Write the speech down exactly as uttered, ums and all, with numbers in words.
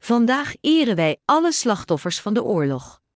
Vandaag eren wij alle slachtoffers van de oorlog.